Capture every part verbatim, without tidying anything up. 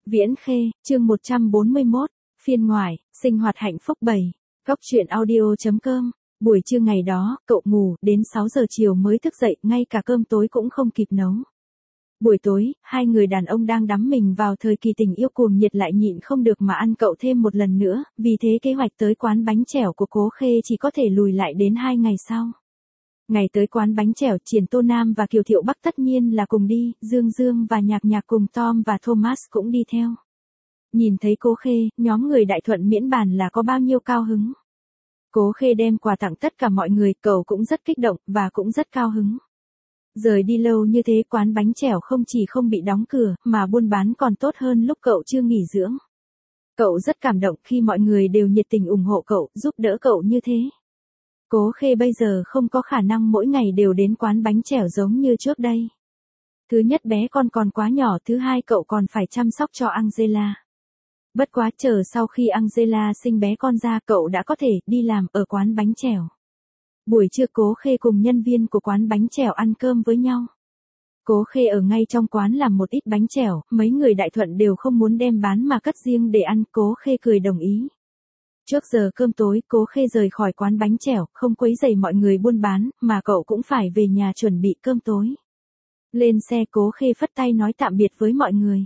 Viễn Khê, chương một trăm bốn mươi mốt, phiên ngoại, sinh hoạt hạnh phúc bảy. Góc truyện audio.com. Buổi trưa ngày đó, cậu ngủ, đến sáu giờ chiều mới thức dậy, ngay cả cơm tối cũng không kịp nấu. Buổi tối, hai người đàn ông đang đắm mình vào thời kỳ tình yêu cuồng nhiệt lại nhịn không được mà ăn cậu thêm một lần nữa, vì thế kế hoạch tới quán bánh chèo của Cố Khê chỉ có thể lùi lại đến hai ngày sau. Ngày tới quán bánh chèo, Triển Tô Nam và Kiều Thiệu Bắc tất nhiên là cùng đi, Dương Dương và Nhạc Nhạc cùng Tom và Thomas cũng đi theo. Nhìn thấy Cố Khê, nhóm người Đại Thuận miễn bàn là có bao nhiêu cao hứng. Cố Khê đem quà tặng tất cả mọi người, cậu cũng rất kích động, và cũng rất cao hứng. Rời đi lâu như thế, quán bánh chèo không chỉ không bị đóng cửa, mà buôn bán còn tốt hơn lúc cậu chưa nghỉ dưỡng. Cậu rất cảm động khi mọi người đều nhiệt tình ủng hộ cậu, giúp đỡ cậu như thế. Cố Khê bây giờ không có khả năng mỗi ngày đều đến quán bánh chèo giống như trước đây. Thứ nhất bé con còn quá nhỏ, thứ hai cậu còn phải chăm sóc cho Angela. Bất quá chờ sau khi Angela sinh bé con ra, cậu đã có thể đi làm ở quán bánh chèo. Buổi trưa Cố Khê cùng nhân viên của quán bánh chèo ăn cơm với nhau. Cố Khê ở ngay trong quán làm một ít bánh chèo, mấy người Đại Thuận đều không muốn đem bán mà cất riêng để ăn, Cố Khê cười đồng ý. Trước giờ cơm tối, Cố Khê rời khỏi quán bánh chèo, không quấy rầy mọi người buôn bán, mà cậu cũng phải về nhà chuẩn bị cơm tối. Lên xe, Cố Khê phất tay nói tạm biệt với mọi người.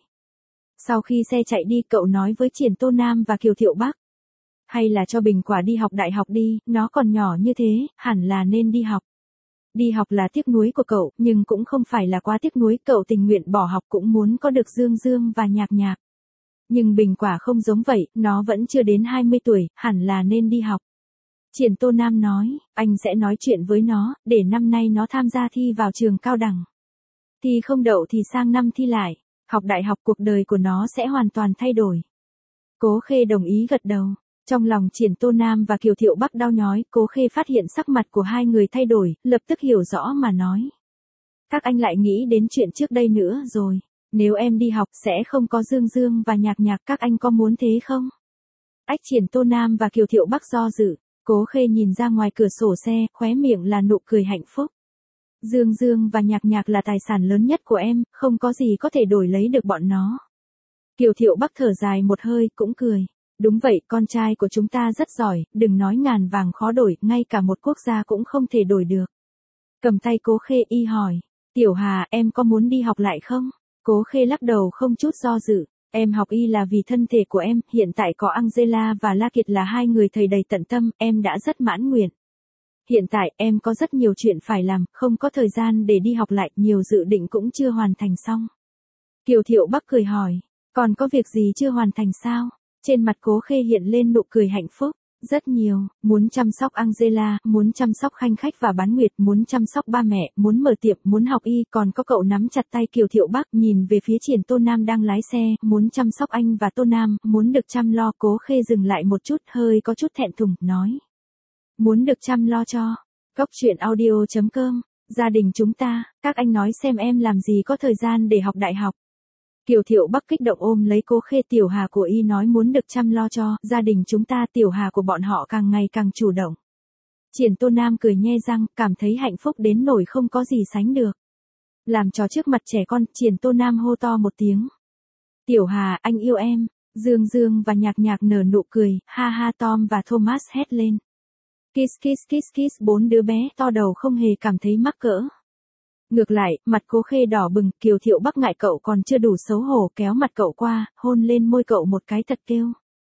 Sau khi xe chạy đi, cậu nói với Triển Tô Nam và Kiều Thiệu Bắc. Hay là cho Bình Quả đi học đại học đi, nó còn nhỏ như thế, hẳn là nên đi học. Đi học là tiếc nuối của cậu, nhưng cũng không phải là quá tiếc nuối, cậu tình nguyện bỏ học cũng muốn có được Dương Dương và Nhạc Nhạc. Nhưng Bình Quả không giống vậy, nó vẫn chưa đến hai mươi tuổi, hẳn là nên đi học. Triển Tô Nam nói, anh sẽ nói chuyện với nó, để năm nay nó tham gia thi vào trường cao đẳng. Thi không đậu thì sang năm thi lại, học đại học cuộc đời của nó sẽ hoàn toàn thay đổi. Cố Khê đồng ý gật đầu. Trong lòng Triển Tô Nam và Kiều Thiệu Bắc đau nhói, Cố Khê phát hiện sắc mặt của hai người thay đổi, lập tức hiểu rõ mà nói. Các anh lại nghĩ đến chuyện trước đây nữa rồi. Nếu em đi học sẽ không có Dương Dương và Nhạc Nhạc, các anh có muốn thế không? Ách Triển Tô Nam và Kiều Thiệu Bắc do dự. Cố Khê nhìn ra ngoài cửa sổ xe, khóe miệng là nụ cười hạnh phúc. Dương Dương và Nhạc Nhạc là tài sản lớn nhất của em, không có gì có thể đổi lấy được bọn nó. Kiều Thiệu Bắc thở dài một hơi, cũng cười. Đúng vậy, con trai của chúng ta rất giỏi, đừng nói ngàn vàng khó đổi, ngay cả một quốc gia cũng không thể đổi được. Cầm tay Cố Khê y hỏi. Tiểu Hà, em có muốn đi học lại không? Cố Khê lắc đầu không chút do dự. Em học y là vì thân thể của em, hiện tại có Angela và La Kiệt là hai người thầy đầy tận tâm, em đã rất mãn nguyện. Hiện tại em có rất nhiều chuyện phải làm, không có thời gian để đi học lại, nhiều dự định cũng chưa hoàn thành xong. Kiều Thiệu Bắc cười hỏi, còn có việc gì chưa hoàn thành sao? Trên mặt Cố Khê hiện lên nụ cười hạnh phúc. Rất nhiều, muốn chăm sóc Angela, muốn chăm sóc Khanh Khách và Bán Nguyệt, muốn chăm sóc ba mẹ, muốn mở tiệm, muốn học y, còn có cậu nắm chặt tay Kiều Thiệu Bắc, nhìn về phía Triển Tô Nam đang lái xe, muốn chăm sóc anh và Tô Nam, muốn được chăm lo. Cố Khê dừng lại một chút, hơi có chút thẹn thùng, nói. Muốn được chăm lo cho. Góc truyện audio.com, gia đình chúng ta, các anh nói xem em làm gì có thời gian để học đại học. Kiều Thiệu Bắc kích động ôm lấy Cố Khê, Tiểu Hà của y nói muốn được chăm lo cho, gia đình chúng ta, Tiểu Hà của bọn họ càng ngày càng chủ động. Triển Tô Nam cười nhe răng, cảm thấy hạnh phúc đến nỗi không có gì sánh được. Làm trò trước mặt trẻ con, Triển Tô Nam hô to một tiếng. Tiểu Hà, anh yêu em. Dương Dương và Nhạc Nhạc nở nụ cười, ha ha. Tom và Thomas hét lên. Kiss kiss kiss kiss, bốn đứa bé to đầu không hề cảm thấy mắc cỡ. Ngược lại, mặt Cố Khê đỏ bừng, Kiều Thiệu Bắc ngại cậu còn chưa đủ xấu hổ, kéo mặt cậu qua, hôn lên môi cậu một cái thật kêu.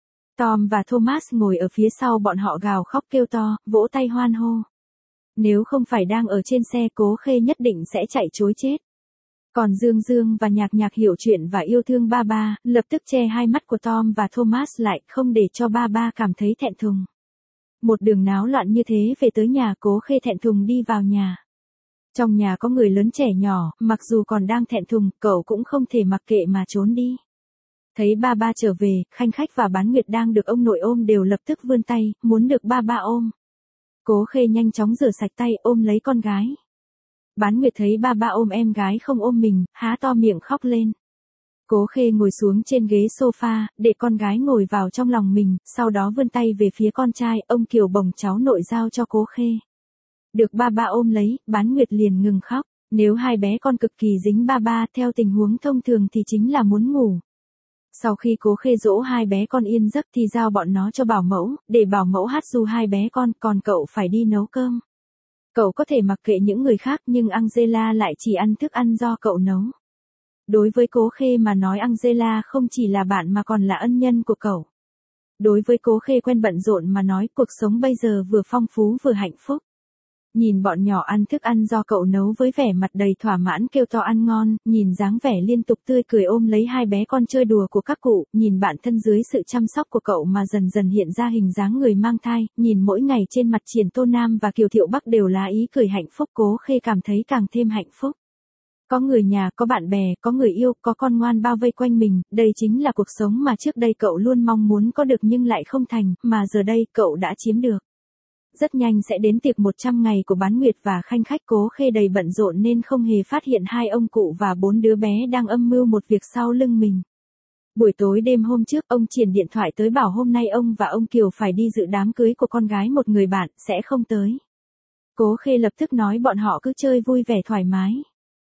Tom và Thomas ngồi ở phía sau bọn họ gào khóc kêu to, vỗ tay hoan hô. Nếu không phải đang ở trên xe, Cố Khê nhất định sẽ chạy trối chết. Còn Dương Dương và Nhạc Nhạc hiểu chuyện và yêu thương ba ba, lập tức che hai mắt của Tom và Thomas lại, không để cho ba ba cảm thấy thẹn thùng. Một đường náo loạn như thế về tới nhà, Cố Khê thẹn thùng đi vào nhà. Trong nhà có người lớn trẻ nhỏ, mặc dù còn đang thẹn thùng, cậu cũng không thể mặc kệ mà trốn đi. Thấy ba ba trở về, Khanh Khách và Bán Nguyệt đang được ông nội ôm đều lập tức vươn tay, muốn được ba ba ôm. Cố Khê nhanh chóng rửa sạch tay, ôm lấy con gái. Bán Nguyệt thấy ba ba ôm em gái không ôm mình, há to miệng khóc lên. Cố Khê ngồi xuống trên ghế sofa, để con gái ngồi vào trong lòng mình, sau đó vươn tay về phía con trai, ông Kiều bồng cháu nội giao cho Cố Khê. Được ba ba ôm lấy, Bán Nguyệt liền ngừng khóc. Nếu hai bé con cực kỳ dính ba ba, theo tình huống thông thường thì chính là muốn ngủ. Sau khi Cố Khê dỗ hai bé con yên giấc thì giao bọn nó cho bảo mẫu, để bảo mẫu hát ru hai bé con, còn cậu phải đi nấu cơm. Cậu có thể mặc kệ những người khác nhưng Angela lại chỉ ăn thức ăn do cậu nấu. Đối với Cố Khê mà nói Angela không chỉ là bạn mà còn là ân nhân của cậu. Đối với Cố Khê quen bận rộn mà nói cuộc sống bây giờ vừa phong phú vừa hạnh phúc. Nhìn bọn nhỏ ăn thức ăn do cậu nấu với vẻ mặt đầy thỏa mãn kêu to ăn ngon, nhìn dáng vẻ liên tục tươi cười ôm lấy hai bé con chơi đùa của các cụ, nhìn bạn thân dưới sự chăm sóc của cậu mà dần dần hiện ra hình dáng người mang thai, nhìn mỗi ngày trên mặt Triển Tô Nam và Kiều Thiệu Bắc đều là ý cười hạnh phúc, Cố Khê cảm thấy càng thêm hạnh phúc. Có người nhà, có bạn bè, có người yêu, có con ngoan bao vây quanh mình, đây chính là cuộc sống mà trước đây cậu luôn mong muốn có được nhưng lại không thành, mà giờ đây cậu đã chiếm được. Rất nhanh sẽ đến tiệc một trăm ngày của Bán Nguyệt và khanh khách, Cố Khê đầy bận rộn nên không hề phát hiện hai ông cụ và bốn đứa bé đang âm mưu một việc sau lưng mình. Buổi tối đêm hôm trước, ông Triển điện thoại tới bảo hôm nay ông và ông Kiều phải đi dự đám cưới của con gái một người bạn, sẽ không tới. Cố Khê lập tức nói bọn họ cứ chơi vui vẻ thoải mái.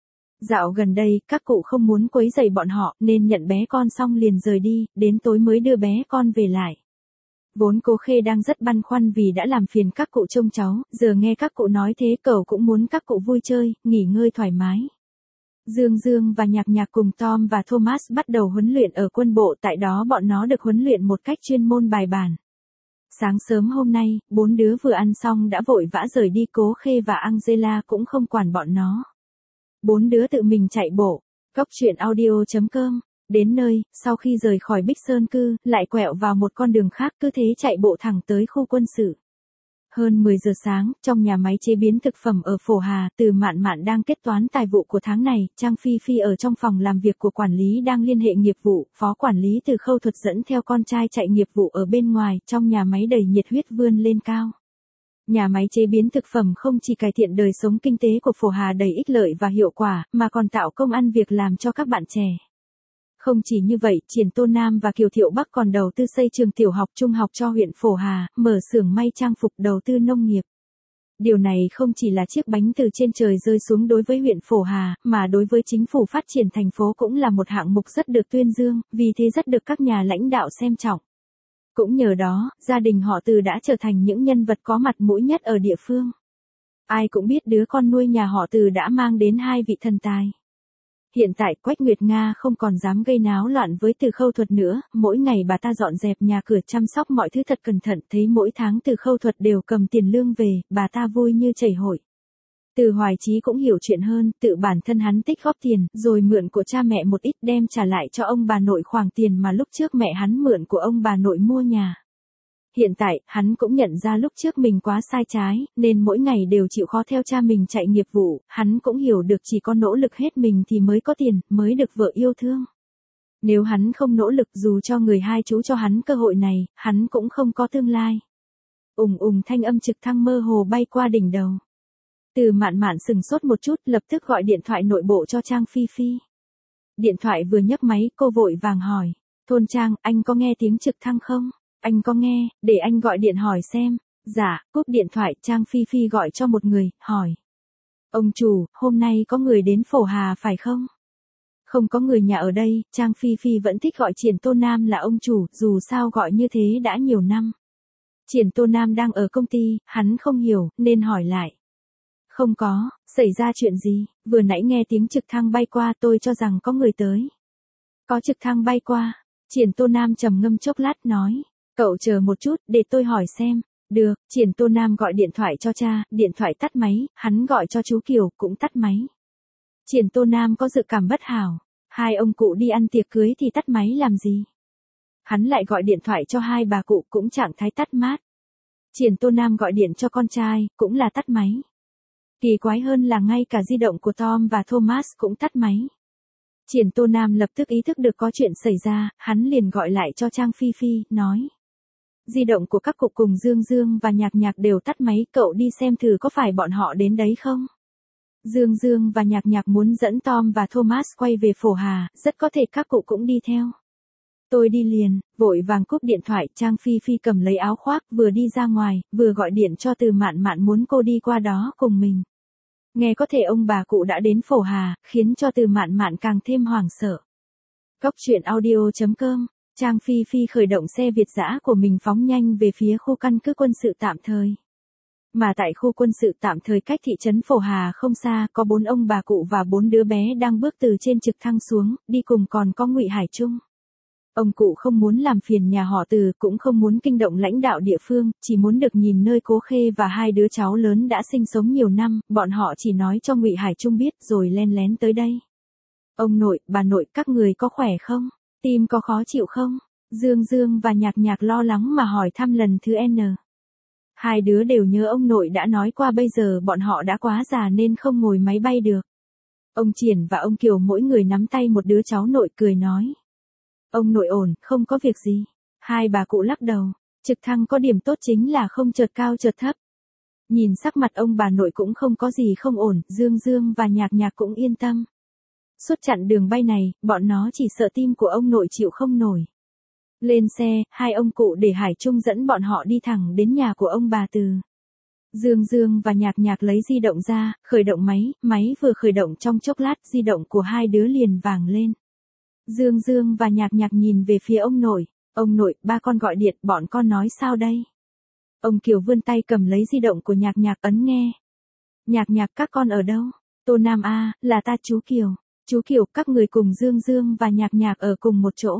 Dạo gần đây, các cụ không muốn quấy rầy bọn họ nên nhận bé con xong liền rời đi, đến tối mới đưa bé con về lại. Vốn Cố Khê đang rất băn khoăn vì đã làm phiền các cụ trông cháu, giờ nghe các cụ nói thế cậu cũng muốn các cụ vui chơi, nghỉ ngơi thoải mái. Dương Dương và Nhạc Nhạc cùng Tom và Thomas bắt đầu huấn luyện ở quân bộ, tại đó bọn nó được huấn luyện một cách chuyên môn bài bản. Sáng sớm hôm nay, bốn đứa vừa ăn xong đã vội vã rời đi, Cố Khê và Angela cũng không quản bọn nó. Bốn đứa tự mình chạy bộ. Cóc truyện audio chấm com. Đến nơi, sau khi rời khỏi Bích Sơn Cư, lại quẹo vào một con đường khác, cứ thế chạy bộ thẳng tới khu quân sự. Hơn mười giờ sáng, trong nhà máy chế biến thực phẩm ở Phổ Hà, Từ Mạn Mạn đang kết toán tài vụ của tháng này, Trang Phi Phi ở trong phòng làm việc của quản lý đang liên hệ nghiệp vụ, phó quản lý Từ Khâu Thuật dẫn theo con trai chạy nghiệp vụ ở bên ngoài, trong nhà máy đầy nhiệt huyết vươn lên cao. Nhà máy chế biến thực phẩm không chỉ cải thiện đời sống kinh tế của Phổ Hà đầy ích lợi và hiệu quả, mà còn tạo công ăn việc làm cho các bạn trẻ. Không chỉ như vậy, Triển Tô Nam và Kiều Thiệu Bắc còn đầu tư xây trường tiểu học trung học cho huyện Phổ Hà, mở xưởng may trang phục, đầu tư nông nghiệp. Điều này không chỉ là chiếc bánh từ trên trời rơi xuống đối với huyện Phổ Hà, mà đối với chính phủ phát triển thành phố cũng là một hạng mục rất được tuyên dương, vì thế rất được các nhà lãnh đạo xem trọng. Cũng nhờ đó, gia đình họ Từ đã trở thành những nhân vật có mặt mũi nhất ở địa phương. Ai cũng biết đứa con nuôi nhà họ Từ đã mang đến hai vị thần tài. Hiện tại Quách Nguyệt Nga không còn dám gây náo loạn với Từ Khâu Thuật nữa, mỗi ngày bà ta dọn dẹp nhà cửa chăm sóc mọi thứ thật cẩn thận, thấy mỗi tháng Từ Khâu Thuật đều cầm tiền lương về, bà ta vui như chảy hội. Từ Hoài Chí cũng hiểu chuyện hơn, tự bản thân hắn tích góp tiền, rồi mượn của cha mẹ một ít đem trả lại cho ông bà nội khoản tiền mà lúc trước mẹ hắn mượn của ông bà nội mua nhà. Hiện tại, hắn cũng nhận ra lúc trước mình quá sai trái, nên mỗi ngày đều chịu khó theo cha mình chạy nghiệp vụ, hắn cũng hiểu được chỉ có nỗ lực hết mình thì mới có tiền, mới được vợ yêu thương. Nếu hắn không nỗ lực dù cho người hai chú cho hắn cơ hội này, hắn cũng không có tương lai. Ùng ùng thanh âm trực thăng mơ hồ bay qua đỉnh đầu. Từ Mạn Mạn sừng sốt một chút, lập tức gọi điện thoại nội bộ cho Trang Phi Phi. Điện thoại vừa nhấc máy, cô vội vàng hỏi, Thôn Trang, anh có nghe tiếng trực thăng không? Anh có nghe, để anh gọi điện hỏi xem. Dạ, cúp điện thoại, Trang Phi Phi gọi cho một người, hỏi. Ông chủ, hôm nay có người đến Phổ Hà phải không? Không có người nhà ở đây, Trang Phi Phi vẫn thích gọi Triển Tô Nam là ông chủ, dù sao gọi như thế đã nhiều năm. Triển Tô Nam đang ở công ty, hắn không hiểu, nên hỏi lại. Không có, xảy ra chuyện gì, vừa nãy nghe tiếng trực thăng bay qua tôi cho rằng có người tới. Có trực thăng bay qua, Triển Tô Nam trầm ngâm chốc lát nói. Cậu chờ một chút, để tôi hỏi xem. Được, Triển Tô Nam gọi điện thoại cho cha, điện thoại tắt máy, hắn gọi cho chú Kiều, cũng tắt máy. Triển Tô Nam có dự cảm bất hảo. Hai ông cụ đi ăn tiệc cưới thì tắt máy làm gì? Hắn lại gọi điện thoại cho hai bà cụ, cũng trạng thái tắt mát. Triển Tô Nam gọi điện cho con trai, cũng là tắt máy. Kỳ quái hơn là ngay cả di động của Tom và Thomas cũng tắt máy. Triển Tô Nam lập tức ý thức được có chuyện xảy ra, hắn liền gọi lại cho Trang Phi Phi, nói. Di động của các cụ cùng Dương Dương và Nhạc Nhạc đều tắt máy, cậu đi xem thử có phải bọn họ đến đấy không? Dương Dương và Nhạc Nhạc muốn dẫn Tom và Thomas quay về Phổ Hà, rất có thể các cụ cũng đi theo. Tôi đi liền, vội vàng cúp điện thoại, Trang Phi Phi cầm lấy áo khoác, vừa đi ra ngoài, vừa gọi điện cho Từ Mạn Mạn muốn cô đi qua đó cùng mình. Nghe có thể ông bà cụ đã đến Phổ Hà, khiến cho Từ Mạn Mạn càng thêm hoảng sợ. Cốc truyện audio chấm com, Trang Phi Phi khởi động xe Việt dã của mình phóng nhanh về phía khu căn cứ quân sự tạm thời. Mà tại khu quân sự tạm thời cách thị trấn Phổ Hà không xa, có bốn ông bà cụ và bốn đứa bé đang bước từ trên trực thăng xuống, đi cùng còn có Ngụy Hải Trung. Ông cụ không muốn làm phiền nhà họ Từ, cũng không muốn kinh động lãnh đạo địa phương, chỉ muốn được nhìn nơi Cố Khê và hai đứa cháu lớn đã sinh sống nhiều năm, bọn họ chỉ nói cho Ngụy Hải Trung biết rồi len lén tới đây. Ông nội, bà nội, các người có khỏe không? Tim có khó chịu không? Dương Dương và Nhạc Nhạc lo lắng mà hỏi thăm lần thứ N. Hai đứa đều nhớ ông nội đã nói qua bây giờ bọn họ đã quá già nên không ngồi máy bay được. Ông Triển và ông Kiều mỗi người nắm tay một đứa cháu nội cười nói. Ông nội ổn, không có việc gì. Hai bà cụ lắc đầu, trực thăng có điểm tốt chính là không chợt cao chợt thấp. Nhìn sắc mặt ông bà nội cũng không có gì không ổn, Dương Dương và Nhạc Nhạc cũng yên tâm. Suốt chặng đường bay này, bọn nó chỉ sợ tim của ông nội chịu không nổi. Lên xe, hai ông cụ để Hải Trung dẫn bọn họ đi thẳng đến nhà của ông bà Từ. Dương Dương và Nhạc Nhạc lấy di động ra, khởi động máy, máy vừa khởi động trong chốc lát di động của hai đứa liền vàng lên. Dương Dương và Nhạc Nhạc nhìn về phía ông nội, ông nội, ba con gọi điện, bọn con nói sao đây? Ông Kiều vươn tay cầm lấy di động của Nhạc Nhạc ấn nghe. Nhạc Nhạc các con ở đâu? Tô Nam A, là ta chú Kiều. Chú Kiều, các người cùng Dương Dương và Nhạc Nhạc ở cùng một chỗ.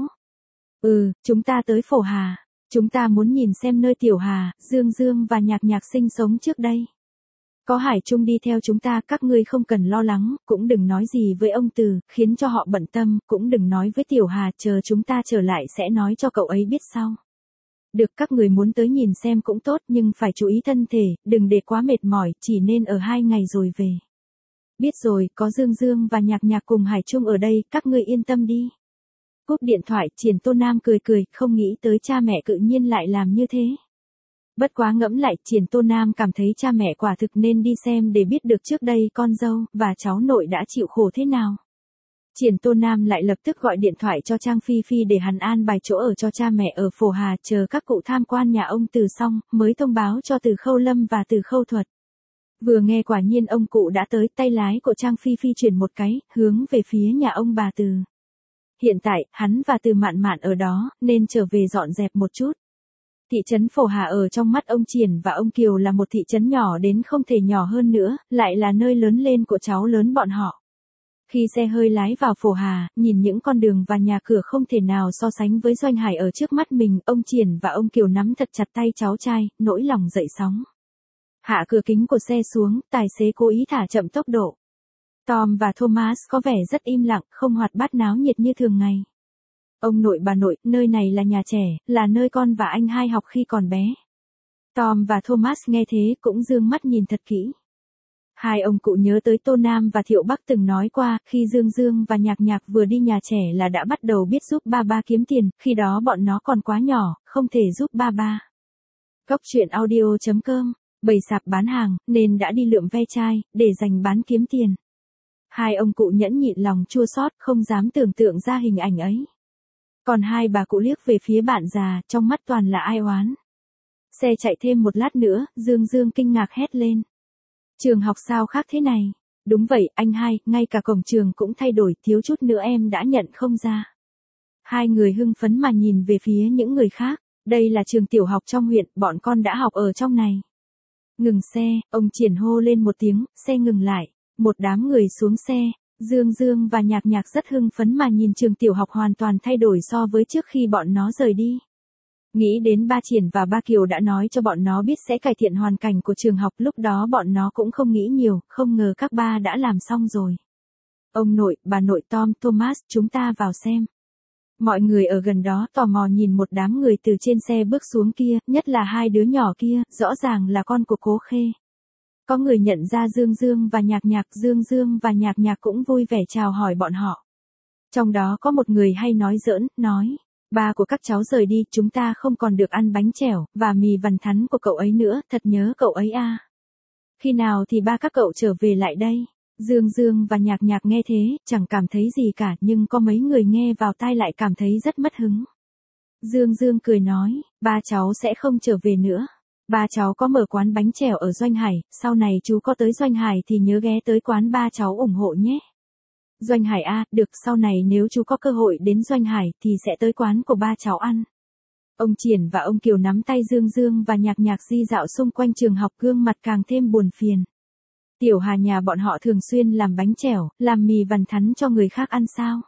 Ừ, chúng ta tới Phổ Hà. Chúng ta muốn nhìn xem nơi Tiểu Hà, Dương Dương và Nhạc Nhạc sinh sống trước đây. Có Hải Trung đi theo chúng ta, các ngươi không cần lo lắng, cũng đừng nói gì với ông Từ, khiến cho họ bận tâm, cũng đừng nói với Tiểu Hà, chờ chúng ta trở lại sẽ nói cho cậu ấy biết sau. Được, các người muốn tới nhìn xem cũng tốt nhưng phải chú ý thân thể, đừng để quá mệt mỏi, chỉ nên ở hai ngày rồi về. Biết rồi, có Dương Dương và Nhạc Nhạc cùng Hải Trung ở đây, các ngươi yên tâm đi. Cúp điện thoại, Triển Tô Nam cười cười, không nghĩ tới cha mẹ tự nhiên lại làm như thế. Bất quá ngẫm lại, Triển Tô Nam cảm thấy cha mẹ quả thực nên đi xem để biết được trước đây con dâu và cháu nội đã chịu khổ thế nào. Triển Tô Nam lại lập tức gọi điện thoại cho Trang Phi Phi để hắn an bài chỗ ở cho cha mẹ ở Phổ Hà, chờ các cụ tham quan nhà ông Từ xong, mới thông báo cho Từ Khâu Lâm và Từ Khâu Thuật. Vừa nghe quả nhiên ông cụ đã tới, tay lái của Trang Phi Phi chuyển một cái, hướng về phía nhà ông bà Từ. Hiện tại, hắn và Từ Mạn Mạn ở đó, nên trở về dọn dẹp một chút. Thị trấn Phổ Hà ở trong mắt ông Triển và ông Kiều là một thị trấn nhỏ đến không thể nhỏ hơn nữa, lại là nơi lớn lên của cháu lớn bọn họ. Khi xe hơi lái vào Phổ Hà, nhìn những con đường và nhà cửa không thể nào so sánh với Doanh Hải ở trước mắt mình, ông Triển và ông Kiều nắm thật chặt tay cháu trai, nỗi lòng dậy sóng. Hạ cửa kính của xe xuống, tài xế cố ý thả chậm tốc độ. Tom và Thomas có vẻ rất im lặng, không hoạt bát náo nhiệt như thường ngày. Ông nội bà nội, nơi này là nhà trẻ, là nơi con và anh hai học khi còn bé. Tom và Thomas nghe thế cũng dương mắt nhìn thật kỹ. Hai ông cụ nhớ tới Tô Nam và Thiệu Bắc từng nói qua, khi Dương Dương và Nhạc Nhạc vừa đi nhà trẻ là đã bắt đầu biết giúp ba ba kiếm tiền, khi đó bọn nó còn quá nhỏ, không thể giúp ba ba. Cốc truyện audio chấm com, bày sạp bán hàng, nên đã đi lượm ve chai, để dành bán kiếm tiền. Hai ông cụ nhẫn nhịn lòng chua xót, không dám tưởng tượng ra hình ảnh ấy. Còn hai bà cụ liếc về phía bạn già, trong mắt toàn là ai oán. Xe chạy thêm một lát nữa, Dương Dương kinh ngạc hét lên. Trường học sao khác thế này? Đúng vậy, anh hai, ngay cả cổng trường cũng thay đổi, thiếu chút nữa em đã nhận không ra. Hai người hưng phấn mà nhìn về phía những người khác. Đây là trường tiểu học trong huyện, bọn con đã học ở trong này. Ngừng xe, ông Triển hô lên một tiếng, xe ngừng lại. Một đám người xuống xe, Dương Dương và Nhạc Nhạc rất hưng phấn mà nhìn trường tiểu học hoàn toàn thay đổi so với trước khi bọn nó rời đi. Nghĩ đến ba Triển và ba Kiều đã nói cho bọn nó biết sẽ cải thiện hoàn cảnh của trường học, lúc đó bọn nó cũng không nghĩ nhiều, không ngờ các ba đã làm xong rồi. Ông nội, bà nội, Tom, Thomas, chúng ta vào xem. Mọi người ở gần đó tò mò nhìn một đám người từ trên xe bước xuống kia, nhất là hai đứa nhỏ kia, rõ ràng là con của Cố Khê. Có người nhận ra Dương Dương và Nhạc Nhạc, Dương Dương và Nhạc Nhạc cũng vui vẻ chào hỏi bọn họ. Trong đó có một người hay nói giỡn, nói, ba của các cháu rời đi, chúng ta không còn được ăn bánh chèo, và mì vằn thắn của cậu ấy nữa, thật nhớ cậu ấy à. Khi nào thì ba các cậu trở về lại đây? Dương Dương và Nhạc Nhạc nghe thế, chẳng cảm thấy gì cả, nhưng có mấy người nghe vào tai lại cảm thấy rất mất hứng. Dương Dương cười nói, ba cháu sẽ không trở về nữa. Ba cháu có mở quán bánh chèo ở Doanh Hải, sau này chú có tới Doanh Hải thì nhớ ghé tới quán ba cháu ủng hộ nhé. Doanh Hải a, được, sau này nếu chú có cơ hội đến Doanh Hải thì sẽ tới quán của ba cháu ăn. Ông Triển và ông Kiều nắm tay Dương Dương và Nhạc Nhạc di dạo xung quanh trường học, gương mặt càng thêm buồn phiền. Tiểu Hà nhà bọn họ thường xuyên làm bánh chèo, làm mì vằn thắn cho người khác ăn sao?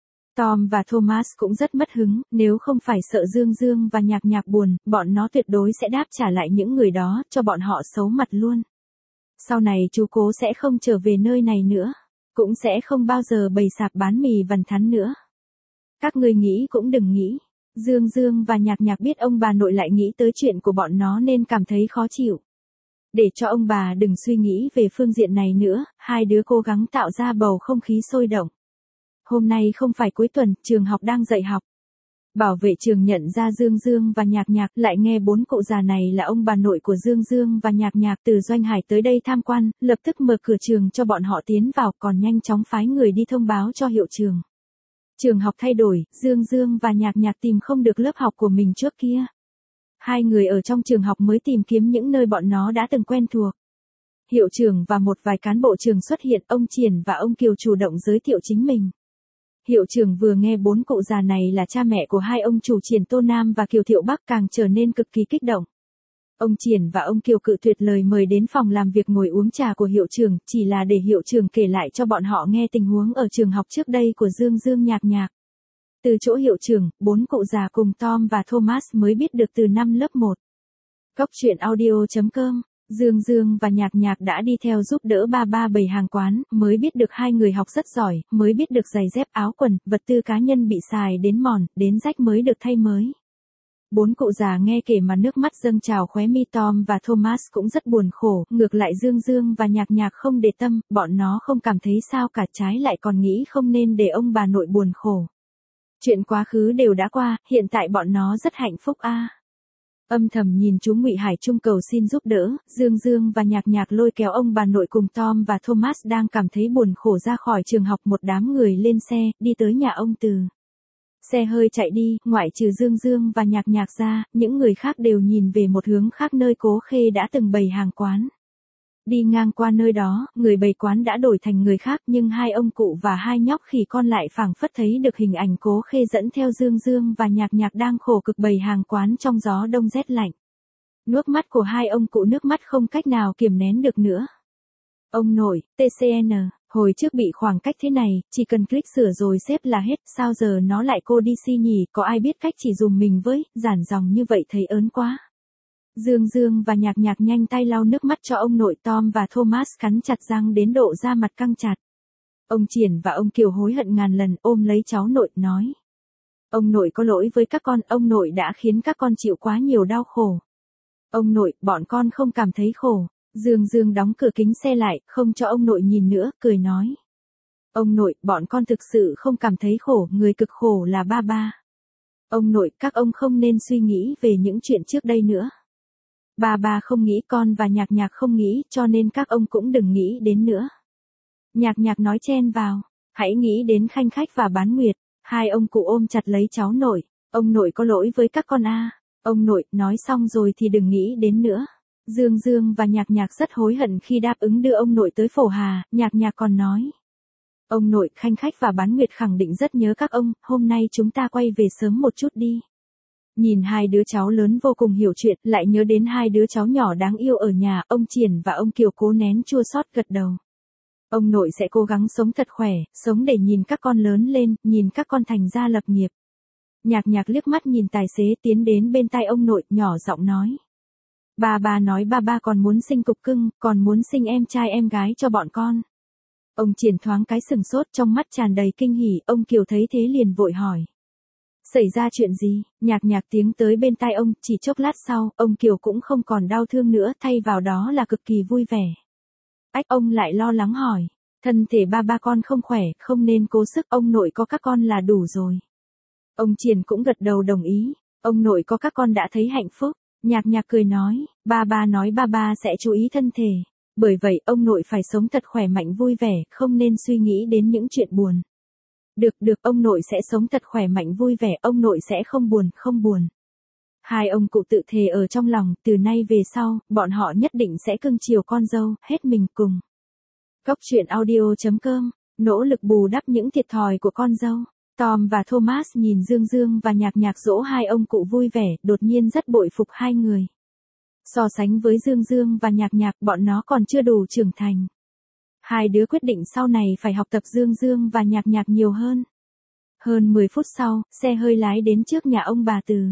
Tom và Thomas cũng rất mất hứng, nếu không phải sợ Dương Dương và Nhạc Nhạc buồn, bọn nó tuyệt đối sẽ đáp trả lại những người đó, cho bọn họ xấu mặt luôn. Sau này chú cố sẽ không trở về nơi này nữa, cũng sẽ không bao giờ bày sạp bán mì vằn thắn nữa. Các người nghĩ cũng đừng nghĩ. Dương Dương và Nhạc Nhạc biết ông bà nội lại nghĩ tới chuyện của bọn nó nên cảm thấy khó chịu. Để cho ông bà đừng suy nghĩ về phương diện này nữa, hai đứa cố gắng tạo ra bầu không khí sôi động. Hôm nay không phải cuối tuần, trường học đang dạy học. Bảo vệ trường nhận ra Dương Dương và Nhạc Nhạc, lại nghe bốn cụ già này là ông bà nội của Dương Dương và Nhạc Nhạc từ Doanh Hải tới đây tham quan, lập tức mở cửa trường cho bọn họ tiến vào, còn nhanh chóng phái người đi thông báo cho hiệu trường. Trường học thay đổi, Dương Dương và Nhạc Nhạc tìm không được lớp học của mình trước kia. Hai người ở trong trường học mới tìm kiếm những nơi bọn nó đã từng quen thuộc. Hiệu trưởng và một vài cán bộ trường xuất hiện, ông Triển và ông Kiều chủ động giới thiệu chính mình. Hiệu trưởng vừa nghe bốn cụ già này là cha mẹ của hai ông chủ Triển Tô Nam và Kiều Thiệu Bắc càng trở nên cực kỳ kích động. Ông Triển và ông Kiều cự tuyệt lời mời đến phòng làm việc ngồi uống trà của hiệu trưởng, chỉ là để hiệu trưởng kể lại cho bọn họ nghe tình huống ở trường học trước đây của Dương Dương Nhạc Nhạc. Từ chỗ hiệu trưởng, bốn cụ già cùng Tom và Thomas mới biết được từ năm lớp một. Cốc truyện audio chấm com, Dương Dương và Nhạc Nhạc đã đi theo giúp đỡ ba ba bày hàng quán, mới biết được hai người học rất giỏi, mới biết được giày dép áo quần, vật tư cá nhân bị xài đến mòn, đến rách mới được thay mới. Bốn cụ già nghe kể mà nước mắt dâng trào khóe mi. Tom và Thomas cũng rất buồn khổ, ngược lại Dương Dương và Nhạc Nhạc không để tâm, bọn nó không cảm thấy sao cả, trái lại còn nghĩ không nên để ông bà nội buồn khổ. Chuyện quá khứ đều đã qua, hiện tại bọn nó rất hạnh phúc a. À. Âm thầm nhìn chú Ngụy Hải Trung cầu xin giúp đỡ, Dương Dương và Nhạc Nhạc lôi kéo ông bà nội cùng Tom và Thomas đang cảm thấy buồn khổ ra khỏi trường học, một đám người lên xe, đi tới nhà ông Từ. Xe hơi chạy đi, ngoại trừ Dương Dương và Nhạc Nhạc ra, những người khác đều nhìn về một hướng khác, nơi Cố Khê đã từng bày hàng quán. Đi ngang qua nơi đó, người bày quán đã đổi thành người khác, nhưng hai ông cụ và hai nhóc khỉ con lại phảng phất thấy được hình ảnh Cố Khê dẫn theo Dương Dương và Nhạc Nhạc đang khổ cực bày hàng quán trong gió đông rét lạnh. Nước mắt của hai ông cụ nước mắt không cách nào kiềm nén được nữa. Ông nội, tê xê en, hồi trước bị khoảng cách thế này, chỉ cần click sửa rồi xếp là hết, sao giờ nó lại cô đi si nhỉ, có ai biết cách chỉ dùm mình với, giản dòng như vậy thấy ớn quá. Dương Dương và Nhạc Nhạc nhanh tay lau nước mắt cho ông nội. Tom và Thomas cắn chặt răng đến độ da mặt căng chặt. Ông Triển và ông Kiều hối hận ngàn lần, ôm lấy cháu nội, nói. Ông nội có lỗi với các con, ông nội đã khiến các con chịu quá nhiều đau khổ. Ông nội, bọn con không cảm thấy khổ. Dương Dương đóng cửa kính xe lại, không cho ông nội nhìn nữa, cười nói. Ông nội, bọn con thực sự không cảm thấy khổ, người cực khổ là ba ba. Ông nội, các ông không nên suy nghĩ về những chuyện trước đây nữa. Ba ba không nghĩ, con và Nhạc Nhạc không nghĩ, cho nên các ông cũng đừng nghĩ đến nữa. Nhạc Nhạc nói chen vào, hãy nghĩ đến Khanh Khách và Bán Nguyệt. Hai ông cụ ôm chặt lấy cháu nội, ông nội có lỗi với các con a. Ông nội, nói xong rồi thì đừng nghĩ đến nữa. Dương Dương và Nhạc Nhạc rất hối hận khi đáp ứng đưa ông nội tới Phổ Hà, Nhạc Nhạc còn nói. Ông nội, Khanh Khách và Bán Nguyệt khẳng định rất nhớ các ông, hôm nay chúng ta quay về sớm một chút đi. Nhìn hai đứa cháu lớn vô cùng hiểu chuyện, lại nhớ đến hai đứa cháu nhỏ đáng yêu ở nhà, ông Triển và ông Kiều cố nén chua xót gật đầu. Ông nội sẽ cố gắng sống thật khỏe, sống để nhìn các con lớn lên, nhìn các con thành gia lập nghiệp. Nhạc Nhạc liếc mắt nhìn tài xế tiến đến bên tai ông nội, nhỏ giọng nói. Ba ba nói ba ba còn muốn sinh cục cưng, còn muốn sinh em trai em gái cho bọn con. Ông Triển thoáng cái sừng sốt, trong mắt tràn đầy kinh hỉ, ông Kiều thấy thế liền vội hỏi. Xảy ra chuyện gì? Nhạc Nhạc tiếng tới bên tai ông, chỉ chốc lát sau, ông Kiều cũng không còn đau thương nữa, thay vào đó là cực kỳ vui vẻ. Ách, ông lại lo lắng hỏi. Thân thể ba ba con không khỏe, không nên cố sức, ông nội có các con là đủ rồi. Ông Triển cũng gật đầu đồng ý, ông nội có các con đã thấy hạnh phúc. Nhạc Nhạc cười nói, ba ba nói ba ba sẽ chú ý thân thể. Bởi vậy, ông nội phải sống thật khỏe mạnh vui vẻ, không nên suy nghĩ đến những chuyện buồn. Được được, ông nội sẽ sống thật khỏe mạnh vui vẻ, ông nội sẽ không buồn, không buồn. Hai ông cụ tự thề ở trong lòng, từ nay về sau, bọn họ nhất định sẽ cưng chiều con dâu, hết mình cùng. Cốc truyện audio chấm com nỗ lực bù đắp những thiệt thòi của con dâu. Tom và Thomas nhìn Dương Dương và Nhạc Nhạc dỗ hai ông cụ vui vẻ, đột nhiên rất bội phục hai người. So sánh với Dương Dương và Nhạc Nhạc, bọn nó còn chưa đủ trưởng thành. Hai đứa quyết định sau này phải học tập Dương Dương và Nhạc Nhạc nhiều hơn. Hơn mười phút sau, xe hơi lái đến trước nhà ông bà Từ.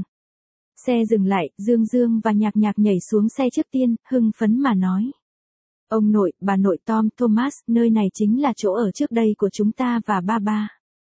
Xe dừng lại, Dương Dương và Nhạc Nhạc nhảy xuống xe trước tiên, hưng phấn mà nói. Ông nội, bà nội Tom, Thomas, nơi này chính là chỗ ở trước đây của chúng ta và ba ba.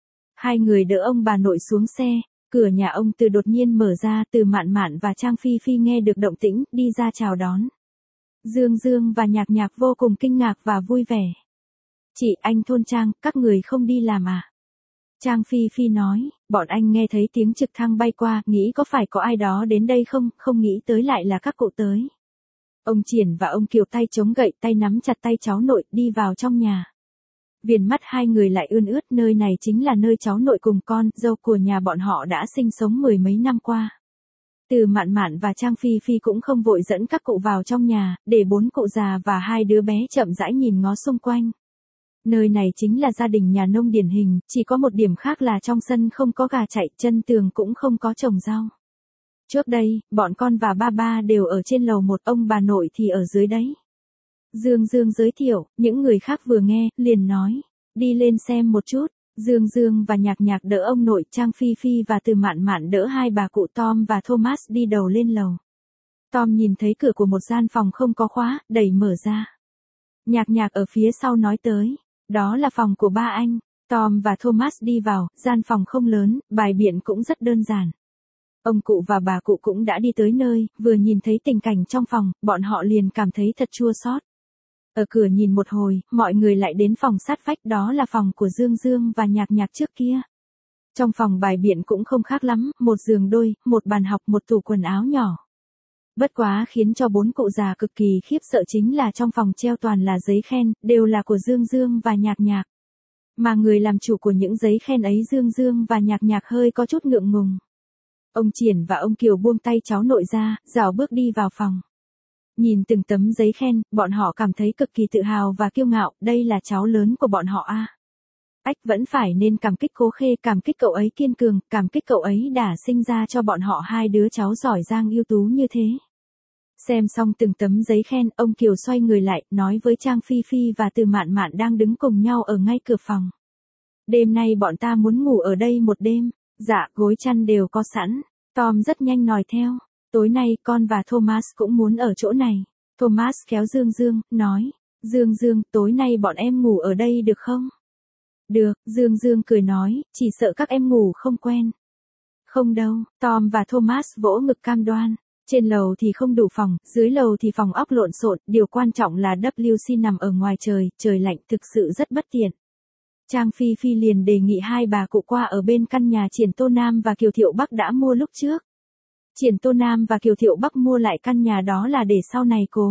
Hai người đỡ ông bà nội xuống xe, cửa nhà ông Từ đột nhiên mở ra, Từ Mạn Mạn và Trang Phi Phi nghe được động tĩnh, đi ra chào đón. Dương Dương và Nhạc Nhạc vô cùng kinh ngạc và vui vẻ. Chị, anh thôn Trang, các người không đi làm à? Trang Phi Phi nói, bọn anh nghe thấy tiếng trực thăng bay qua, nghĩ có phải có ai đó đến đây không, không nghĩ tới lại là các cụ tới. Ông Triển và ông Kiều tay chống gậy, tay nắm chặt tay cháu nội, đi vào trong nhà. Viền mắt hai người lại ươn ướt, nơi này chính là nơi cháu nội cùng con, dâu của nhà bọn họ đã sinh sống mười mấy năm qua. Từ Mạn Mạn và Trang Phi Phi cũng không vội dẫn các cụ vào trong nhà, để bốn cụ già và hai đứa bé chậm rãi nhìn ngó xung quanh. Nơi này chính là gia đình nhà nông điển hình, chỉ có một điểm khác là trong sân không có gà chạy, chân tường cũng không có trồng rau. Trước đây, bọn con và ba ba đều ở trên lầu một, ông bà nội thì ở dưới đấy. Dương Dương giới thiệu, những người khác vừa nghe, liền nói, đi lên xem một chút. Dương Dương và Nhạc Nhạc đỡ ông nội, Trang Phi Phi và Từ Mạn Mạn đỡ hai bà cụ Tom và Thomas đi đầu lên lầu. Tom nhìn thấy cửa của một gian phòng không có khóa, đẩy mở ra. Nhạc Nhạc ở phía sau nói tới, đó là phòng của ba anh. Tom và Thomas đi vào, gian phòng không lớn, bài biện cũng rất đơn giản. Ông cụ và bà cụ cũng đã đi tới nơi, vừa nhìn thấy tình cảnh trong phòng, bọn họ liền cảm thấy thật chua xót. Ở cửa nhìn một hồi, mọi người lại đến phòng sát vách, đó là phòng của Dương Dương và Nhạc Nhạc trước kia. Trong phòng bài biện cũng không khác lắm, một giường đôi, một bàn học, một tủ quần áo nhỏ. Bất quá khiến cho bốn cụ già cực kỳ khiếp sợ chính là trong phòng treo toàn là giấy khen, đều là của Dương Dương và Nhạc Nhạc. Mà người làm chủ của những giấy khen ấy Dương Dương và Nhạc Nhạc hơi có chút ngượng ngùng. Ông Triển và ông Kiều buông tay cháu nội ra, rảo bước đi vào phòng. Nhìn từng tấm giấy khen, bọn họ cảm thấy cực kỳ tự hào và kiêu ngạo, đây là cháu lớn của bọn họ a. Ách vẫn phải nên cảm kích Cố Khê, cảm kích cậu ấy kiên cường, cảm kích cậu ấy đã sinh ra cho bọn họ hai đứa cháu giỏi giang ưu tú như thế. Xem xong từng tấm giấy khen, ông Kiều xoay người lại, nói với Trang Phi Phi và Từ Mạn Mạn đang đứng cùng nhau ở ngay cửa phòng. Đêm nay bọn ta muốn ngủ ở đây một đêm. Dạ, gối chăn đều có sẵn. Tom rất nhanh nói theo. Tối nay con và Thomas cũng muốn ở chỗ này. Thomas kéo Dương Dương, nói. Dương Dương, tối nay bọn em ngủ ở đây được không? Được, Dương Dương cười nói, chỉ sợ các em ngủ không quen. Không đâu, Tom và Thomas vỗ ngực cam đoan. Trên lầu thì không đủ phòng, dưới lầu thì phòng ốc lộn xộn, điều quan trọng là vê xê nằm ở ngoài trời, trời lạnh thực sự rất bất tiện. Trang Phi Phi liền đề nghị hai bà cụ qua ở bên căn nhà Triển Tô Nam và Kiều Thiệu Bắc đã mua lúc trước. Triển Tô Nam và Kiều Thiệu Bắc mua lại căn nhà đó là để sau này cố.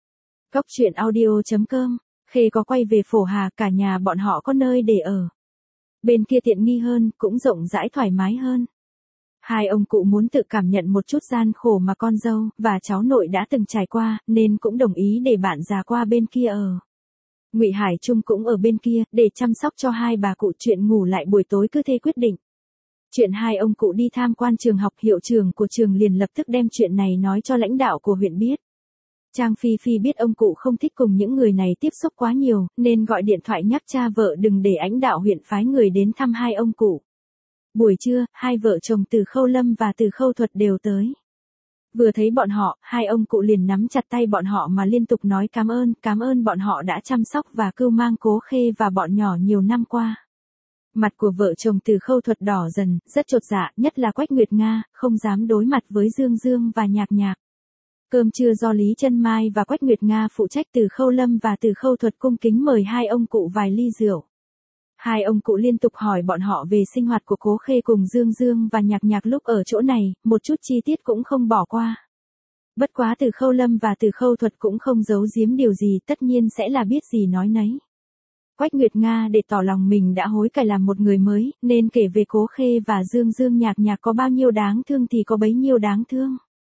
Cốc truyện audio chấm com, Khê có quay về Phổ Hà, cả nhà bọn họ có nơi để ở. Bên kia tiện nghi hơn, cũng rộng rãi thoải mái hơn. Hai ông cụ muốn tự cảm nhận một chút gian khổ mà con dâu và cháu nội đã từng trải qua, nên cũng đồng ý để bạn già qua bên kia ở. Ngụy Hải Trung cũng ở bên kia, để chăm sóc cho hai bà cụ. Chuyện ngủ lại buổi tối cứ thế quyết định. Chuyện hai ông cụ đi tham quan trường học, hiệu trưởng của trường liền lập tức đem chuyện này nói cho lãnh đạo của huyện biết. Trang Phi Phi biết ông cụ không thích cùng những người này tiếp xúc quá nhiều, nên gọi điện thoại nhắc cha vợ đừng để lãnh đạo huyện phái người đến thăm hai ông cụ. Buổi trưa, hai vợ chồng Từ Khâu Lâm và Từ Khâu Thuật đều tới. Vừa thấy bọn họ, hai ông cụ liền nắm chặt tay bọn họ mà liên tục nói cảm ơn, cảm ơn bọn họ đã chăm sóc và cưu mang Cố Khê và bọn nhỏ nhiều năm qua. Mặt của vợ chồng Từ Khâu Thuật đỏ dần, rất chột dạ, nhất là Quách Nguyệt Nga, không dám đối mặt với Dương Dương và Nhạc Nhạc. Cơm trưa do Lý Chân Mai và Quách Nguyệt Nga phụ trách, Từ Khâu Lâm và Từ Khâu Thuật cung kính mời hai ông cụ vài ly rượu. Hai ông cụ liên tục hỏi bọn họ về sinh hoạt của Cố Khê cùng Dương Dương và Nhạc Nhạc lúc ở chỗ này, một chút chi tiết cũng không bỏ qua. Bất quá Từ Khâu Lâm và Từ Khâu Thuật cũng không giấu giếm điều gì, tất nhiên sẽ là biết gì nói nấy. Quách Nguyệt Nga để tỏ lòng mình đã hối cải làm một người mới, nên kể về Cố Khê và Dương Dương Nhạc Nhạc có bao nhiêu đáng thương thì có bấy nhiêu đáng thương.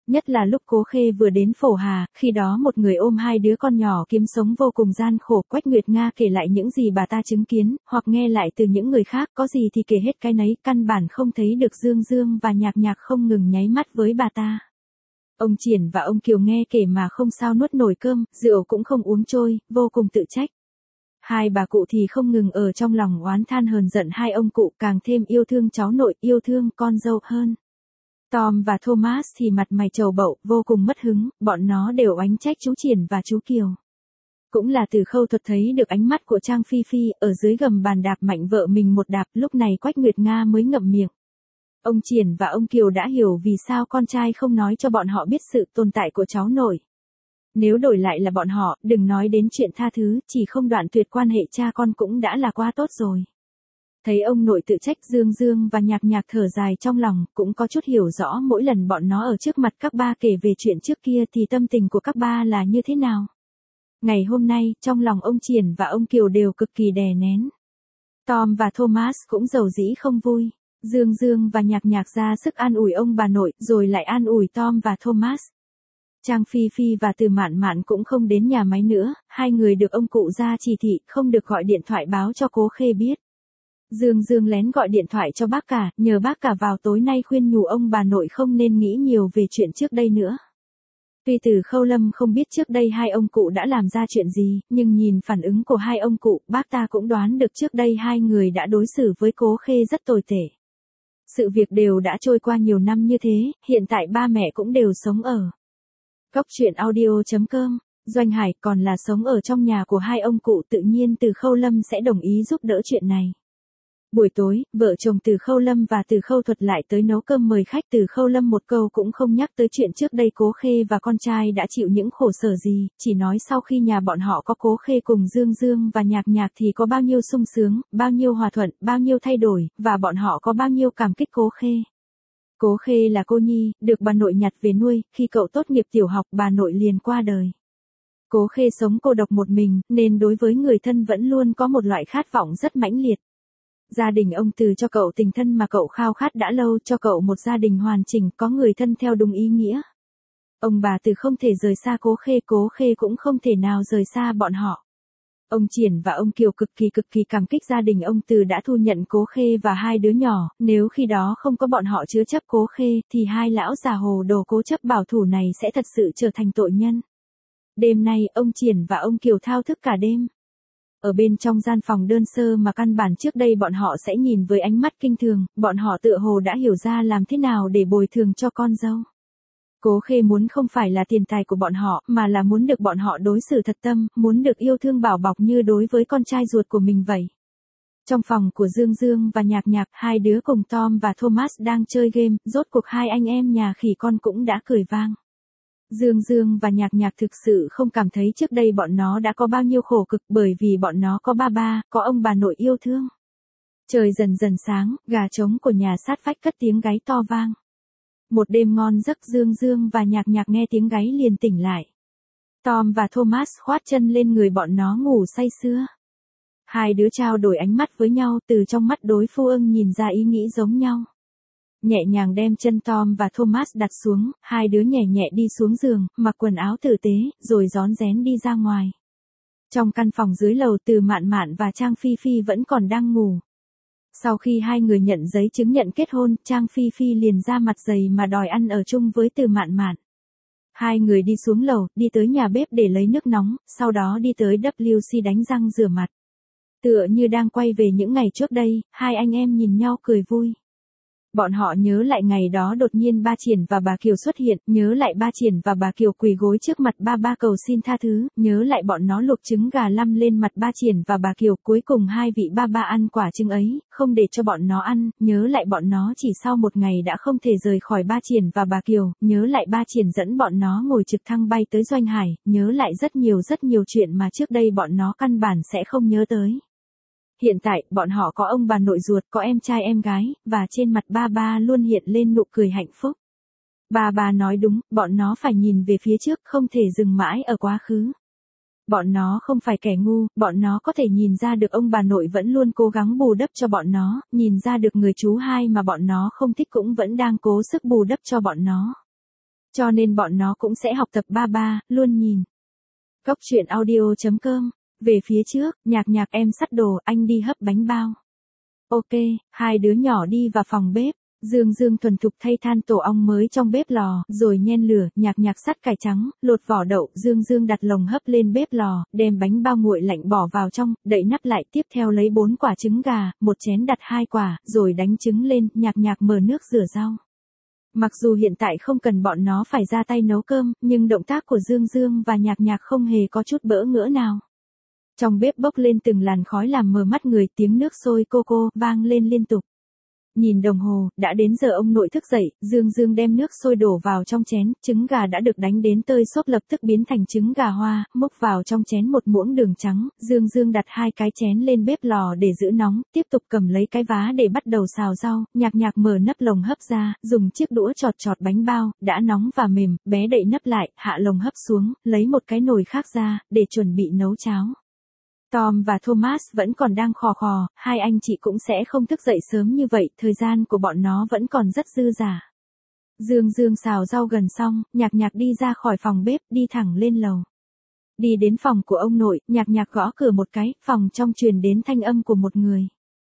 Nhất là lúc Cố Khê vừa đến Phổ Hà, khi đó một người ôm hai đứa con nhỏ kiếm sống vô cùng gian khổ. Quách Nguyệt Nga kể lại những gì bà ta chứng kiến, hoặc nghe lại từ những người khác, có gì thì kể hết cái nấy, căn bản không thấy được Dương Dương và Nhạc Nhạc không ngừng nháy mắt với bà ta. Ông Triển và ông Kiều nghe kể mà không sao nuốt nổi cơm, rượu cũng không uống trôi, vô cùng tự trách. Hai bà cụ thì không ngừng ở trong lòng oán than hờn giận hai ông cụ, càng thêm yêu thương cháu nội, yêu thương con dâu hơn. Tom và Thomas thì mặt mày trầu bậu, vô cùng mất hứng, bọn nó đều oánh trách chú Triển và chú Kiều. Cũng là từ Khâu Thuật thấy được ánh mắt của Trang Phi Phi, ở dưới gầm bàn đạp mạnh vợ mình một đạp, lúc này Quách Nguyệt Nga mới ngậm miệng. Ông Triển và ông Kiều đã hiểu vì sao con trai không nói cho bọn họ biết sự tồn tại của cháu nội. Nếu đổi lại là bọn họ, đừng nói đến chuyện tha thứ, chỉ không đoạn tuyệt quan hệ cha con cũng đã là quá tốt rồi. Thấy ông nội tự trách, Dương Dương và Nhạc Nhạc thở dài trong lòng, cũng có chút hiểu rõ mỗi lần bọn nó ở trước mặt các ba kể về chuyện trước kia thì tâm tình của các ba là như thế nào. Ngày hôm nay, trong lòng ông Triển và ông Kiều đều cực kỳ đè nén. Tom và Thomas cũng giàu dĩ không vui. Dương Dương và Nhạc Nhạc ra sức an ủi ông bà nội, rồi lại an ủi Tom và Thomas. Trang Phi Phi và Từ Mạn Mạn cũng không đến nhà máy nữa, hai người được ông cụ ra chỉ thị không được gọi điện thoại báo cho Cố Khê biết. Dương Dương lén gọi điện thoại cho bác cả, nhờ bác cả vào tối nay khuyên nhủ ông bà nội không nên nghĩ nhiều về chuyện trước đây nữa. Tuy Từ Khâu Lâm không biết trước đây hai ông cụ đã làm ra chuyện gì, nhưng nhìn phản ứng của hai ông cụ, bác ta cũng đoán được trước đây hai người đã đối xử với Cố Khê rất tồi tệ. Sự việc đều đã trôi qua nhiều năm như thế, hiện tại ba mẹ cũng đều sống ở Góc truyện audio chấm com. Doanh Hải còn là sống ở trong nhà của hai ông cụ, tự nhiên Từ Khâu Lâm sẽ đồng ý giúp đỡ chuyện này. Buổi tối, vợ chồng Từ Khâu Lâm và Từ Khâu Thuật lại tới nấu cơm mời khách. Từ Khâu Lâm một câu cũng không nhắc tới chuyện trước đây Cố Khê và con trai đã chịu những khổ sở gì, chỉ nói sau khi nhà bọn họ có Cố Khê cùng Dương Dương và Nhạc Nhạc thì có bao nhiêu sung sướng, bao nhiêu hòa thuận, bao nhiêu thay đổi, và bọn họ có bao nhiêu cảm kích Cố Khê. Cố Khê là cô nhi, được bà nội nhặt về nuôi, khi cậu tốt nghiệp tiểu học bà nội liền qua đời. Cố Khê sống cô độc một mình, nên đối với người thân vẫn luôn có một loại khát vọng rất mãnh liệt. Gia đình ông Từ cho cậu tình thân mà cậu khao khát đã lâu, cho cậu một gia đình hoàn chỉnh, có người thân theo đúng ý nghĩa. Ông bà Từ không thể rời xa Cố Khê, Cố Khê cũng không thể nào rời xa bọn họ. Ông Triển và ông Kiều cực kỳ cực kỳ cảm kích gia đình ông Từ đã thu nhận Cố Khê và hai đứa nhỏ, nếu khi đó không có bọn họ chứa chấp Cố Khê, thì hai lão già hồ đồ cố chấp bảo thủ này sẽ thật sự trở thành tội nhân. Đêm nay, ông Triển và ông Kiều thao thức cả đêm. Ở bên trong gian phòng đơn sơ mà căn bản trước đây bọn họ sẽ nhìn với ánh mắt kinh thường, bọn họ tựa hồ đã hiểu ra làm thế nào để bồi thường cho con dâu. Cố Khê muốn không phải là tiền tài của bọn họ, mà là muốn được bọn họ đối xử thật tâm, muốn được yêu thương bảo bọc như đối với con trai ruột của mình vậy. Trong phòng của Dương Dương và Nhạc Nhạc, hai đứa cùng Tom và Thomas đang chơi game, rốt cuộc hai anh em nhà khỉ con cũng đã cười vang. Dương Dương và Nhạc Nhạc thực sự không cảm thấy trước đây bọn nó đã có bao nhiêu khổ cực, bởi vì bọn nó có ba ba, có ông bà nội yêu thương. Trời dần dần sáng, gà trống của nhà sát vách cất tiếng gáy to vang. Một đêm ngon giấc, Dương Dương và Nhạc Nhạc nghe tiếng gáy liền tỉnh lại. Tom và Thomas khoát chân lên người bọn nó ngủ say sưa. Hai đứa trao đổi ánh mắt với nhau, từ trong mắt đối phương nhìn ra ý nghĩ giống nhau. Nhẹ nhàng đem chân Tom và Thomas đặt xuống, hai đứa nhẹ nhẹ đi xuống giường, mặc quần áo tử tế, rồi rón rén đi ra ngoài. Trong căn phòng dưới lầu, Từ Mạn Mạn và Trang Phi Phi vẫn còn đang ngủ. Sau khi hai người nhận giấy chứng nhận kết hôn, Trang Phi Phi liền ra mặt dày mà đòi ăn ở chung với Từ Mạn Mạn. Hai người đi xuống lầu, đi tới nhà bếp để lấy nước nóng, sau đó đi tới W C đánh răng rửa mặt. Tựa như đang quay về những ngày trước đây, hai anh em nhìn nhau cười vui. Bọn họ nhớ lại ngày đó đột nhiên ba Triển và bà Kiều xuất hiện, nhớ lại ba Triển và bà Kiều quỳ gối trước mặt ba ba cầu xin tha thứ, nhớ lại bọn nó luộc trứng gà lăm lên mặt ba Triển và bà Kiều, cuối cùng hai vị ba ba ăn quả trứng ấy, không để cho bọn nó ăn, nhớ lại bọn nó chỉ sau một ngày đã không thể rời khỏi ba Triển và bà Kiều, nhớ lại ba Triển dẫn bọn nó ngồi trực thăng bay tới Doanh Hải, nhớ lại rất nhiều rất nhiều chuyện mà trước đây bọn nó căn bản sẽ không nhớ tới. Hiện tại, bọn họ có ông bà nội ruột, có em trai em gái, và trên mặt ba ba luôn hiện lên nụ cười hạnh phúc. Ba ba nói đúng, bọn nó phải nhìn về phía trước, không thể dừng mãi ở quá khứ. Bọn nó không phải kẻ ngu, bọn nó có thể nhìn ra được ông bà nội vẫn luôn cố gắng bù đắp cho bọn nó, nhìn ra được người chú hai mà bọn nó không thích cũng vẫn đang cố sức bù đắp cho bọn nó. Cho nên bọn nó cũng sẽ học tập ba ba, luôn nhìn. Cốc truyện audio chấm com. Về phía trước, Nhạc Nhạc em xắt đồ, anh đi hấp bánh bao. Ok, hai đứa nhỏ đi vào phòng bếp. Dương Dương thuần thục thay than tổ ong mới trong bếp lò, rồi nhen lửa, Nhạc Nhạc sắt cải trắng, lột vỏ đậu, Dương Dương đặt lồng hấp lên bếp lò, đem bánh bao nguội lạnh bỏ vào trong, đậy nắp lại, tiếp theo lấy bốn quả trứng gà, một chén đặt hai quả, rồi đánh trứng lên, Nhạc Nhạc mở nước rửa rau. Mặc dù hiện tại không cần bọn nó phải ra tay nấu cơm, nhưng động tác của Dương Dương và Nhạc Nhạc không hề có chút bỡ ngỡ nào. Trong bếp bốc lên từng làn khói làm mờ mắt người, tiếng nước sôi cô cô vang lên liên tục. Nhìn đồng hồ, đã đến giờ ông nội thức dậy, Dương Dương đem nước sôi đổ vào trong chén, trứng gà đã được đánh đến tơi xốp lập tức biến thành trứng gà hoa, múc vào trong chén một muỗng đường trắng, Dương Dương đặt hai cái chén lên bếp lò để giữ nóng, tiếp tục cầm lấy cái vá để bắt đầu xào rau, Nhạc Nhạc mở nắp lồng hấp ra, dùng chiếc đũa chọt chọt bánh bao, đã nóng và mềm, bé đậy nắp lại, hạ lồng hấp xuống, lấy một cái nồi khác ra, để chuẩn bị nấu cháo. Tom và Thomas vẫn còn đang khò khò, hai anh chị cũng sẽ không thức dậy sớm như vậy, thời gian của bọn nó vẫn còn rất dư dả. Dương Dương xào rau gần xong, Nhạc Nhạc đi ra khỏi phòng bếp, đi thẳng lên lầu. Đi đến phòng của ông nội, Nhạc Nhạc gõ cửa một cái, phòng trong truyền đến thanh âm của một người.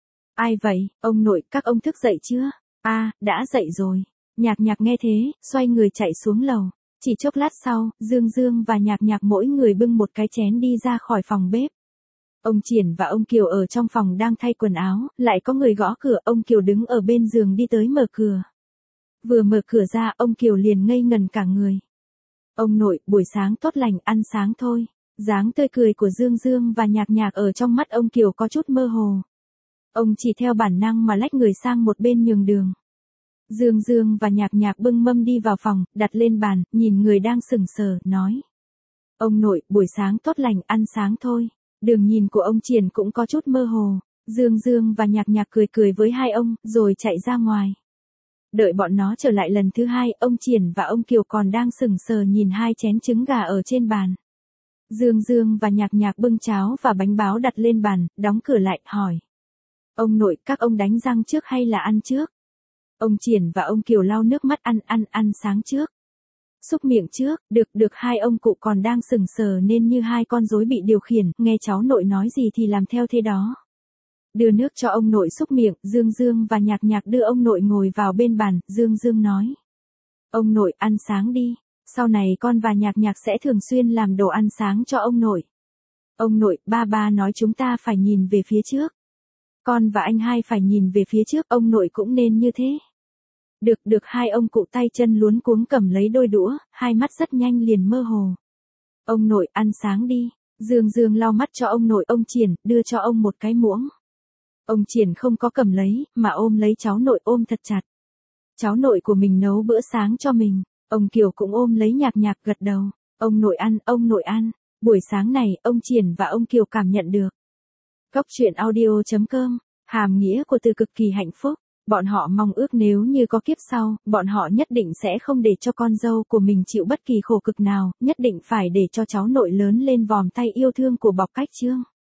Ai vậy, ông nội, các ông thức dậy chưa? À, đã dậy rồi. Nhạc Nhạc nghe thế, xoay người chạy xuống lầu. Chỉ chốc lát sau, Dương Dương và Nhạc Nhạc mỗi người bưng một cái chén đi ra khỏi phòng bếp. Ông Triển và ông Kiều ở trong phòng đang thay quần áo, lại có người gõ cửa, ông Kiều đứng ở bên giường đi tới mở cửa. Vừa mở cửa ra, ông Kiều liền ngây ngần cả người. Ông nội, buổi sáng tốt lành, ăn sáng thôi. Dáng tươi cười của Dương Dương và Nhạc Nhạc ở trong mắt ông Kiều có chút mơ hồ. Ông chỉ theo bản năng mà lách người sang một bên nhường đường. Dương Dương và Nhạc Nhạc bưng mâm đi vào phòng, đặt lên bàn, nhìn người đang sững sờ, nói. Ông nội, buổi sáng tốt lành, ăn sáng thôi. Đường nhìn của ông Triển cũng có chút mơ hồ. Dương Dương và Nhạc Nhạc cười cười với hai ông, rồi chạy ra ngoài. Đợi bọn nó trở lại lần thứ hai, ông Triển và ông Kiều còn đang sững sờ nhìn hai chén trứng gà ở trên bàn. Dương Dương và Nhạc Nhạc bưng cháo và bánh báo đặt lên bàn, đóng cửa lại, hỏi. Ông nội, các ông đánh răng trước hay là ăn trước? Ông Triển và ông Kiều lau nước mắt, ăn ăn ăn sáng trước. Xúc miệng trước, được được hai ông cụ còn đang sững sờ nên như hai con rối bị điều khiển, nghe cháu nội nói gì thì làm theo thế đó. Đưa nước cho ông nội xúc miệng, Dương Dương và Nhạc Nhạc đưa ông nội ngồi vào bên bàn, Dương Dương nói. Ông nội, ăn sáng đi, sau này con và Nhạc Nhạc sẽ thường xuyên làm đồ ăn sáng cho ông nội. Ông nội, ba ba nói chúng ta phải nhìn về phía trước. Con và anh hai phải nhìn về phía trước, ông nội cũng nên như thế. Được được hai ông cụ tay chân luống cuống cầm lấy đôi đũa, hai mắt rất nhanh liền mơ hồ. Ông nội, ăn sáng đi. Dương Dương lau mắt cho ông nội, ông Triển, đưa cho ông một cái muỗng. Ông Triển không có cầm lấy, mà ôm lấy cháu nội, ôm thật chặt. Cháu nội của mình nấu bữa sáng cho mình. Ông Kiều cũng ôm lấy Nhạc Nhạc gật đầu. Ông nội ăn, ông nội ăn. Buổi sáng này, ông Triển và ông Kiều cảm nhận được. Cốc truyện audio chấm com. Hàm nghĩa của từ cực kỳ hạnh phúc. Bọn họ mong ước nếu như có kiếp sau, bọn họ nhất định sẽ không để cho con dâu của mình chịu bất kỳ khổ cực nào, nhất định phải để cho cháu nội lớn lên vòm tay yêu thương của Bọc Cách Trương.